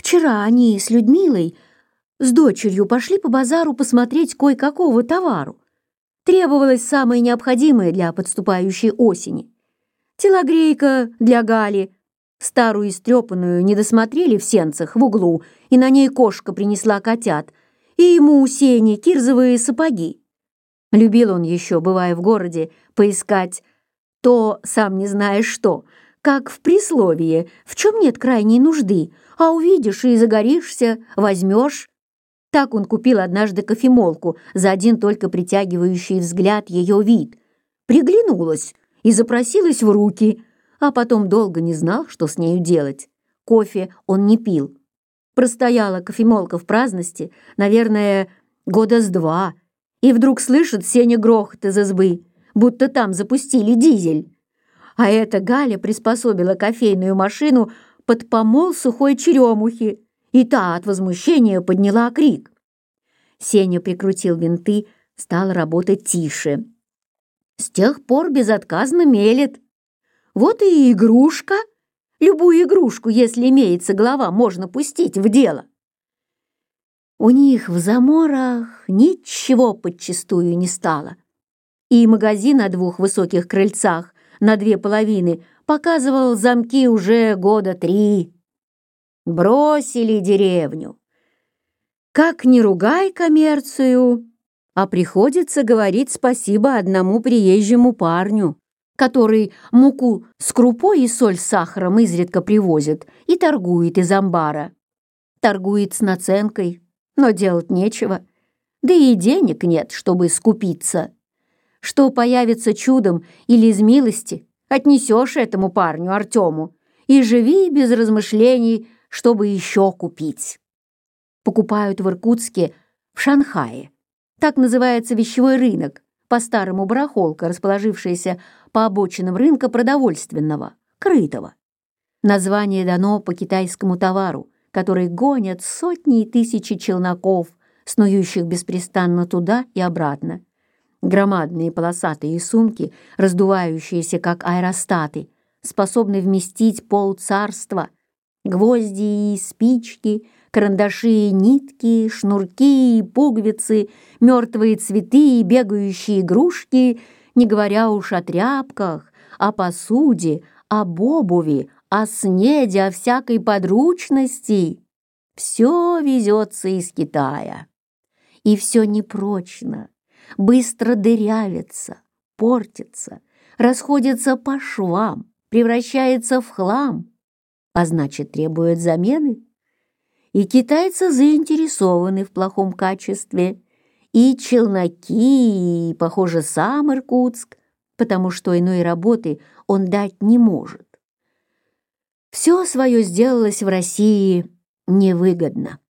Вчера они с Людмилой, с дочерью, пошли по базару посмотреть кое-какого товару. Требовалось самое необходимое для подступающей осени. Телогрейка для Гали. Старую истрепанную не досмотрели в сенцах в углу, и на ней кошка принесла котят, и ему у Сени кирзовые сапоги. Любил он еще, бывая в городе, поискать то, сам не знаешь что, как в присловии, в чем нет крайней нужды, а увидишь и загоришься, возьмешь. Так он купил однажды кофемолку за один только притягивающий взгляд ее вид. Приглянулась и запросилась в руки, а потом долго не знал, что с нею делать. Кофе он не пил. Простояла кофемолка в праздности, наверное, года с 2, и вдруг слышит Сеня грохот из избы, будто там запустили дизель. А эта Галя приспособила кофейную машину под помол сухой черемухи, и та от возмущения подняла крик. Сеня прикрутил винты, стал работать тише. С тех пор безотказно мелет. Вот и игрушка. Любую игрушку, если имеется голова, можно пустить в дело. У них в Заморах ничего подчистую не стало. И магазин на 2 высоких крыльцах на 2 половины показывал замки уже года 3. Бросили деревню. Как ни ругай коммерцию, а приходится говорить спасибо одному приезжему парню, который муку с крупой и соль с сахаром изредка привозит и торгует из амбара. Торгует с наценкой, но делать нечего, да и денег нет, чтобы скупиться. Что появится чудом или из милости, отнесешь этому парню Артему и живи без размышлений, чтобы еще купить. Покупают в Иркутске, в Шанхае. Так называется вещевой рынок, по-старому барахолка, расположившаяся по обочинам рынка продовольственного, крытого. Название дано по китайскому товару, который гонят сотни и тысячи челноков, снующих беспрестанно туда и обратно. Громадные полосатые сумки, раздувающиеся как аэростаты, способны вместить полцарства. Гвозди и спички, карандаши и нитки, шнурки и пуговицы, мертвые цветы и бегающие игрушки, не говоря уж о тряпках, о посуде, об обуви, о снеде, о всякой подручности. Все везется из Китая. И все непрочно, быстро дырявится, портится, расходится по швам, превращается в хлам, а значит, требует замены. И китайцы заинтересованы в плохом качестве, и челноки, и, похоже, сам Иркутск, потому что иной работы он дать не может. Все свое сделалось в России невыгодно.